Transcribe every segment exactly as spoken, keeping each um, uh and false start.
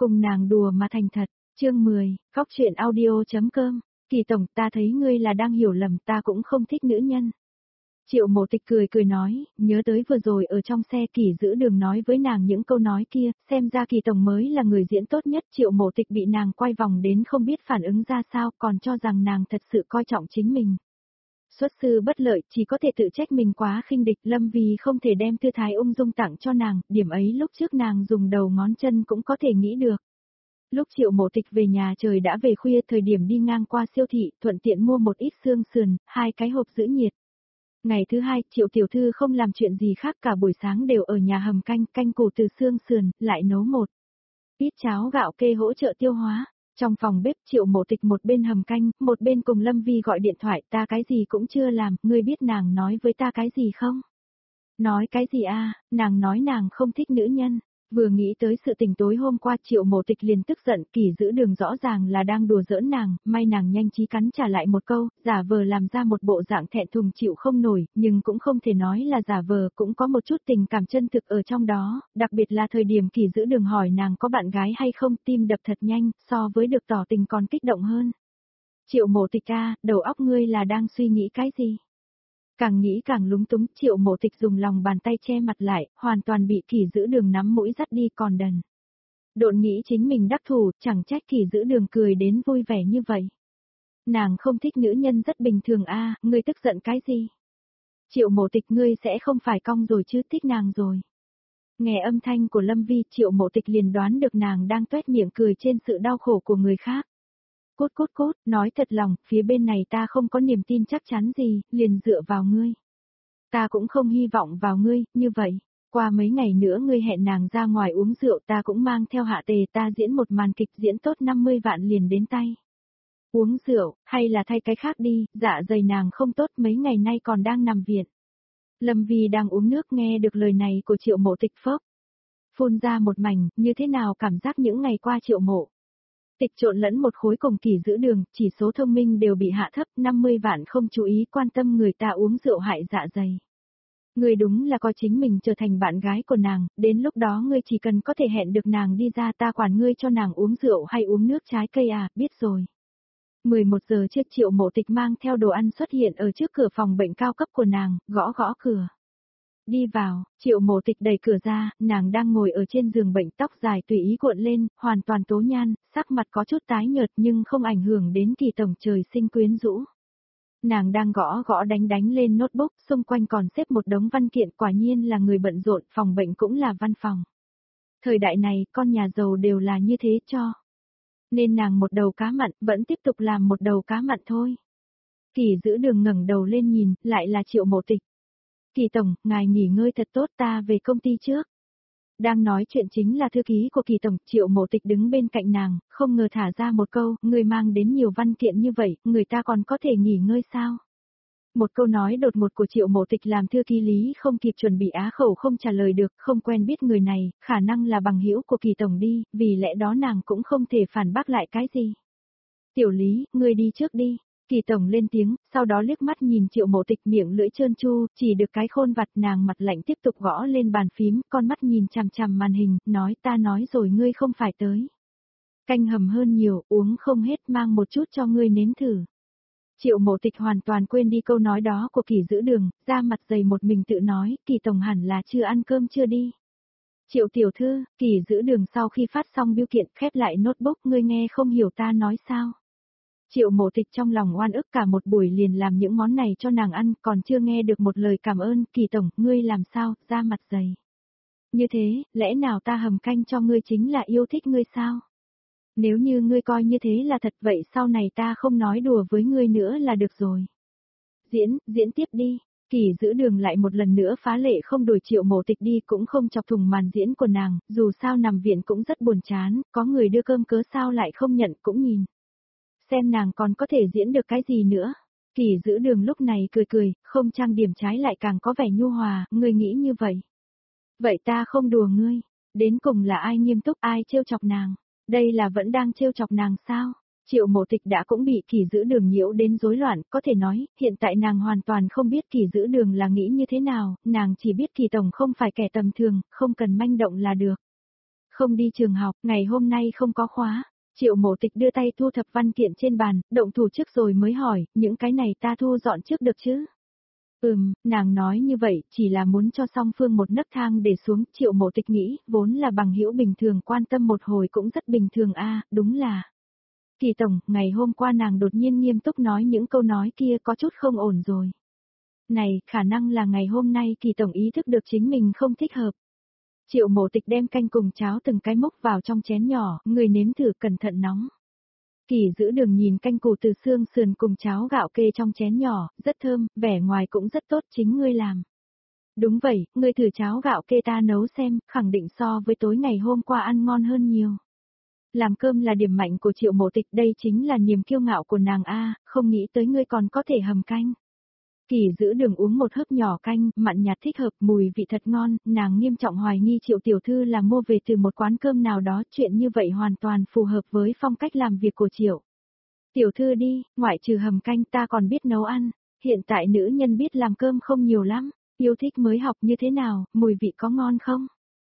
cùng nàng đùa mà thành thật. Chương mười, Cóc truyện audio.com. Kỳ tổng, ta thấy ngươi là đang hiểu lầm, ta cũng không thích nữ nhân. Triệu Mộ Tịch cười cười nói, nhớ tới vừa rồi ở trong xe Kỳ giữ đường nói với nàng những câu nói kia, xem ra Kỳ tổng mới là người diễn tốt nhất. Triệu Mộ Tịch bị nàng quay vòng đến không biết phản ứng ra sao, còn cho rằng nàng thật sự coi trọng chính mình. Xuất sư bất lợi, chỉ có thể tự trách mình quá khinh địch. Lâm Vì không thể đem tư thái ung dung tặng cho nàng, điểm ấy lúc trước nàng dùng đầu ngón chân cũng có thể nghĩ được. Lúc Triệu Mộ Tịch về nhà trời đã về khuya, thời điểm đi ngang qua siêu thị, thuận tiện mua một ít xương sườn, hai cái hộp giữ nhiệt. Ngày thứ hai, Triệu tiểu thư không làm chuyện gì khác cả buổi sáng đều ở nhà hầm canh, canh củ từ xương sườn, lại nấu một ít cháo gạo kê hỗ trợ tiêu hóa. Trong phòng bếp, Triệu Mộ Tịch một bên hầm canh, một bên cùng Lâm Vi gọi điện thoại, ta cái gì cũng chưa làm, ngươi biết nàng nói với ta cái gì không? Nói cái gì a? Nàng nói nàng không thích nữ nhân. Vừa nghĩ tới sự tình tối hôm qua, Triệu Mộ Tịch liền tức giận. Kỳ giữ đường rõ ràng là đang đùa giỡn nàng, may nàng nhanh trí cắn trả lại một câu, giả vờ làm ra một bộ dạng thẹn thùng chịu không nổi, nhưng cũng không thể nói là giả vờ, cũng có một chút tình cảm chân thực ở trong đó, đặc biệt là thời điểm Kỳ giữ đường hỏi nàng có bạn gái hay không, tim đập thật nhanh, so với được tỏ tình còn kích động hơn. Triệu Mộ Tịch a, đầu óc ngươi là đang suy nghĩ cái gì? Càng nghĩ càng lúng túng, Triệu Mộ Tịch dùng lòng bàn tay che mặt lại, hoàn toàn bị Kỳ giữ đường nắm mũi dắt đi còn đần. Độn nghĩ chính mình đắc thủ, chẳng trách Kỳ giữ đường cười đến vui vẻ như vậy. Nàng không thích nữ nhân rất bình thường a, ngươi tức giận cái gì? Triệu Mộ Tịch, ngươi sẽ không phải cong rồi chứ, thích nàng rồi. Nghe âm thanh của Lâm Vi, Triệu Mộ Tịch liền đoán được nàng đang tuét miệng cười trên sự đau khổ của người khác. Cốt cốt cốt, nói thật lòng, phía bên này ta không có niềm tin chắc chắn gì, liền dựa vào ngươi. Ta cũng không hy vọng vào ngươi, như vậy, qua mấy ngày nữa ngươi hẹn nàng ra ngoài uống rượu, ta cũng mang theo hạ tề, ta diễn một màn kịch diễn tốt năm mươi vạn liền đến tay. Uống rượu, hay là thay cái khác đi, dạ dày nàng không tốt, mấy ngày nay còn đang nằm viện. Lâm Vi đang uống nước nghe được lời này của Triệu Mộ Tịch phốc. Phun ra một mảnh, như thế nào cảm giác những ngày qua Triệu Mộ Tịch trộn lẫn một khối cùng Kỳ giữ đường, chỉ số thông minh đều bị hạ thấp, năm mươi vạn không chú ý quan tâm người ta uống rượu hại dạ dày. Ngươi đúng là coi chính mình trở thành bạn gái của nàng, đến lúc đó ngươi chỉ cần có thể hẹn được nàng đi ra, ta quản ngươi cho nàng uống rượu hay uống nước trái cây à, biết rồi. mười một giờ trước, Triệu Mộ Tịch mang theo đồ ăn xuất hiện ở trước cửa phòng bệnh cao cấp của nàng, gõ gõ cửa. Đi vào, Triệu Mộ Tịch đẩy cửa ra, nàng đang ngồi ở trên giường bệnh, tóc dài tùy ý cuộn lên, hoàn toàn tố nhan, sắc mặt có chút tái nhợt nhưng không ảnh hưởng đến Kỳ tổng trời sinh quyến rũ. Nàng đang gõ gõ đánh đánh lên notebook, xung quanh còn xếp một đống văn kiện, quả nhiên là người bận rộn, phòng bệnh cũng là văn phòng. Thời đại này, con nhà giàu đều là như thế cho. Nên nàng một đầu cá mặn, vẫn tiếp tục làm một đầu cá mặn thôi. Kỳ giữ đường ngẩng đầu lên nhìn, lại là Triệu Mộ Tịch. Kỳ tổng, ngài nghỉ ngơi thật tốt, ta về công ty trước. Đang nói chuyện chính là thư ký của Kỳ tổng, Triệu Mộ Tịch đứng bên cạnh nàng, không ngờ thả ra một câu, người mang đến nhiều văn kiện như vậy, người ta còn có thể nghỉ ngơi sao? Một câu nói đột ngột của Triệu Mộ Tịch làm thư ký Lý không kịp chuẩn bị á khẩu không trả lời được, không quen biết người này, khả năng là bằng hữu của Kỳ tổng đi, vì lẽ đó nàng cũng không thể phản bác lại cái gì. Tiểu Lý, ngươi đi trước đi. Kỳ tổng lên tiếng, sau đó liếc mắt nhìn Triệu Mộ Tịch, miệng lưỡi trơn tru, chỉ được cái khôn vặt, nàng mặt lạnh tiếp tục gõ lên bàn phím, con mắt nhìn chằm chằm màn hình, nói ta nói rồi ngươi không phải tới. Canh hầm hơn nhiều, uống không hết, mang một chút cho ngươi nếm thử. Triệu Mộ Tịch hoàn toàn quên đi câu nói đó của Kỳ giữ đường, ra mặt dày một mình tự nói, Kỳ tổng hẳn là chưa ăn cơm chưa đi. Triệu tiểu thư, Kỳ giữ đường sau khi phát xong bưu kiện khép lại notebook, ngươi nghe không hiểu ta nói sao? Triệu Mộ Tịch trong lòng oan ức, cả một buổi liền làm những món này cho nàng ăn, còn chưa nghe được một lời cảm ơn. Kỳ tổng, ngươi làm sao, ra mặt dày. Như thế, lẽ nào ta hầm canh cho ngươi chính là yêu thích ngươi sao? Nếu như ngươi coi như thế là thật, vậy sau này ta không nói đùa với ngươi nữa là được rồi. Diễn, diễn tiếp đi. Kỳ giữ đường lại một lần nữa phá lệ không đuổi Triệu Mộ Tịch đi, cũng không chọc thùng màn diễn của nàng, dù sao nằm viện cũng rất buồn chán, có người đưa cơm cớ sao lại không nhận, cũng nhìn. Xem nàng còn có thể diễn được cái gì nữa. Kỳ giữ đường lúc này cười cười, không trang điểm trái lại càng có vẻ nhu hòa, ngươi nghĩ như vậy. Vậy ta không đùa ngươi, đến cùng là ai nghiêm túc, ai trêu chọc nàng, đây là vẫn đang trêu chọc nàng sao? Triệu Mộ Tịch đã cũng bị Kỳ giữ đường nhiễu đến rối loạn, có thể nói, hiện tại nàng hoàn toàn không biết Kỳ giữ đường là nghĩ như thế nào, nàng chỉ biết Kỳ tổng không phải kẻ tầm thường, không cần manh động là được. Không đi trường học, ngày hôm nay không có khóa. Triệu Mộ Tịch đưa tay thu thập văn kiện trên bàn, động thủ trước rồi mới hỏi, những cái này ta thu dọn trước được chứ? Ừm, nàng nói như vậy, chỉ là muốn cho song phương một nấc thang để xuống, Triệu Mộ Tịch nghĩ, vốn là bằng hữu bình thường quan tâm một hồi cũng rất bình thường a, đúng là. Kỳ tổng, ngày hôm qua nàng đột nhiên nghiêm túc nói những câu nói kia có chút không ổn rồi. Này, khả năng là ngày hôm nay Kỳ tổng ý thức được chính mình không thích hợp. Triệu Mộ Tịch đem canh cùng cháo từng cái múc vào trong chén nhỏ, người nếm thử cẩn thận nóng. Kỳ giữ đường nhìn canh củ từ xương sườn cùng cháo gạo kê trong chén nhỏ, rất thơm, vẻ ngoài cũng rất tốt chính ngươi làm. Đúng vậy, ngươi thử cháo gạo kê ta nấu xem, khẳng định so với tối ngày hôm qua ăn ngon hơn nhiều. Làm cơm là điểm mạnh của Triệu Mộ Tịch, đây chính là niềm kiêu ngạo của nàng a, không nghĩ tới ngươi còn có thể hầm canh. Kỳ giữ đường uống một hớp nhỏ canh, mặn nhạt thích hợp, mùi vị thật ngon, nàng nghiêm trọng hoài nghi Triệu tiểu thư là mua về từ một quán cơm nào đó, chuyện như vậy hoàn toàn phù hợp với phong cách làm việc của Triệu. Tiểu thư đi, ngoại trừ hầm canh ta còn biết nấu ăn, hiện tại nữ nhân biết làm cơm không nhiều lắm, yêu thích mới học như thế nào, mùi vị có ngon không?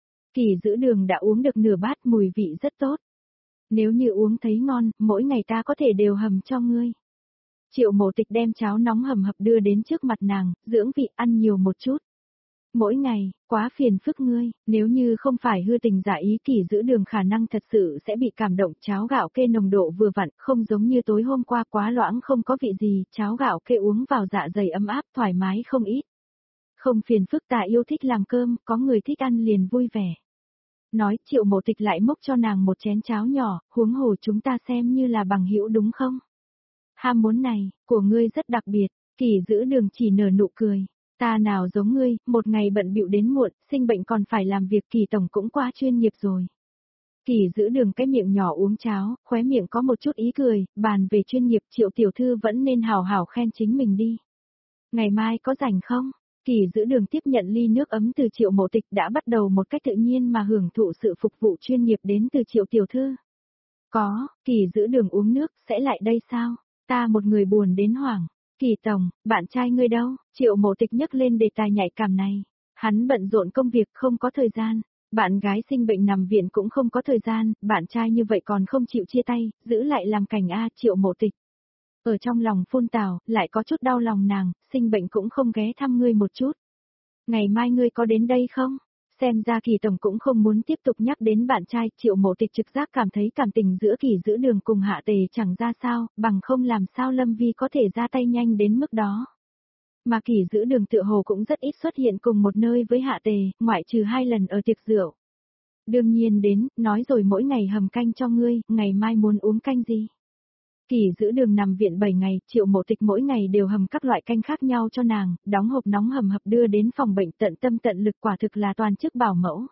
Kỳ giữ đường đã uống được nửa bát, mùi vị rất tốt. Nếu như uống thấy ngon, mỗi ngày ta có thể đều hầm cho ngươi. Triệu Mộ Tịch đem cháo nóng hầm hập đưa đến trước mặt nàng, dưỡng vị ăn nhiều một chút. Mỗi ngày, quá phiền phức ngươi, nếu như không phải hư tình giả ý Kỳ giữ đường khả năng thật sự sẽ bị cảm động, cháo gạo kê nồng độ vừa vặn, không giống như tối hôm qua quá loãng không có vị gì, cháo gạo kê uống vào dạ dày ấm áp thoải mái không ít. Không phiền phức ta yêu thích làm cơm, có người thích ăn liền vui vẻ. Nói Triệu Mộ Tịch lại múc cho nàng một chén cháo nhỏ, huống hồ chúng ta xem như là bằng hữu đúng không? Ham muốn này, của ngươi rất đặc biệt, Kỳ giữ đường chỉ nở nụ cười. Ta nào giống ngươi, một ngày bận bịu đến muộn, sinh bệnh còn phải làm việc, Kỳ tổng cũng quá chuyên nghiệp rồi. Kỳ giữ đường cái miệng nhỏ uống cháo, khóe miệng có một chút ý cười, bàn về chuyên nghiệp Triệu tiểu thư vẫn nên hào hào khen chính mình đi. Ngày mai có rảnh không? Kỳ giữ đường tiếp nhận ly nước ấm từ Triệu Mộ Tịch đã bắt đầu một cách tự nhiên mà hưởng thụ sự phục vụ chuyên nghiệp đến từ Triệu tiểu thư. Có, Kỳ giữ đường uống nước, sẽ lại đây sao? Ta một người buồn đến hoảng. Kỳ tổng, bạn trai ngươi đâu? Triệu Mộ Tịch nhấc lên đề tài nhạy cảm này. Hắn bận rộn công việc không có thời gian. Bạn gái sinh bệnh nằm viện cũng không có thời gian, bạn trai như vậy còn không chịu chia tay, giữ lại làm cảnh A. Triệu Mộ Tịch. Ở trong lòng phun tào, lại có chút đau lòng nàng, sinh bệnh cũng không ghé thăm ngươi một chút. Ngày mai ngươi có đến đây không? Xem ra Kỳ tổng cũng không muốn tiếp tục nhắc đến bạn trai, Triệu Mộ Tịch trực giác cảm thấy cảm tình giữa Kỳ giữ đường cùng Hạ Tề chẳng ra sao, bằng không làm sao Lâm Vi có thể ra tay nhanh đến mức đó. Mà Kỳ giữ đường tựa hồ cũng rất ít xuất hiện cùng một nơi với Hạ Tề, ngoại trừ hai lần ở tiệc rượu. Đương nhiên đến, nói rồi mỗi ngày hầm canh cho ngươi, ngày mai muốn uống canh gì? Kỳ giữ đường nằm viện bảy ngày, Triệu Mộ Tịch mỗi ngày đều hầm các loại canh khác nhau cho nàng, đóng hộp nóng hầm hập đưa đến phòng bệnh, tận tâm tận lực, quả thực là toàn chức bảo mẫu.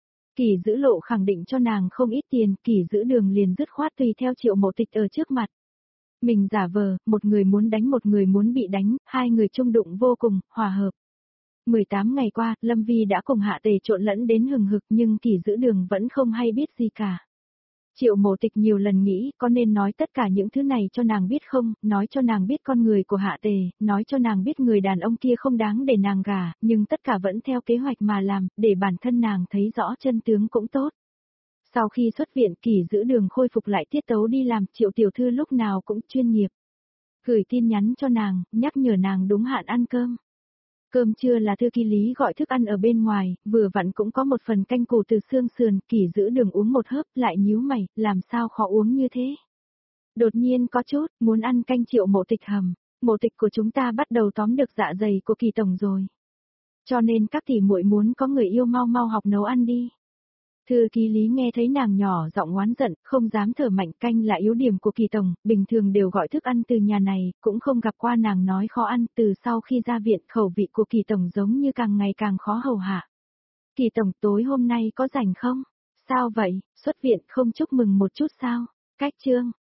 Kỳ giữ lộ khẳng định cho nàng không ít tiền, Kỳ giữ đường liền dứt khoát tùy theo Triệu Mộ Tịch ở trước mặt. Mình giả vờ, một người muốn đánh một người muốn bị đánh, hai người chung đụng vô cùng, hòa hợp. mười tám ngày qua, Lâm Vi đã cùng Hạ Tề trộn lẫn đến hừng hực nhưng Kỳ giữ đường vẫn không hay biết gì cả. Triệu Mộ Tịch nhiều lần nghĩ có nên nói tất cả những thứ này cho nàng biết không, nói cho nàng biết con người của Hạ Tề, nói cho nàng biết người đàn ông kia không đáng để nàng gả, nhưng tất cả vẫn theo kế hoạch mà làm, để bản thân nàng thấy rõ chân tướng cũng tốt. Sau khi xuất viện, Kỳ giữ đường khôi phục lại tiết tấu đi làm, Triệu tiểu thư lúc nào cũng chuyên nghiệp. Gửi tin nhắn cho nàng, nhắc nhở nàng đúng hạn ăn cơm. Cơm trưa là thư ký Lý gọi thức ăn ở bên ngoài, vừa vặn cũng có một phần canh củ từ xương sườn, Kỳ giữ đường uống một hớp, lại nhíu mày, làm sao khó uống như thế. Đột nhiên có chút, muốn ăn canh Triệu Mộ Tịch hầm, Mộ Tịch của chúng ta bắt đầu tóm được dạ dày của Kỳ tổng rồi. Cho nên các tỷ muội muốn có người yêu mau mau học nấu ăn đi. Thư ký Lý nghe thấy nàng nhỏ giọng oán giận, không dám thở mạnh, canh là yếu điểm của Kỳ tổng, bình thường đều gọi thức ăn từ nhà này, cũng không gặp qua nàng nói khó ăn, từ sau khi ra viện khẩu vị của Kỳ tổng giống như càng ngày càng khó hầu hạ. Kỳ tổng tối hôm nay có rảnh không? Sao vậy, xuất viện không chúc mừng một chút sao? Cách chương.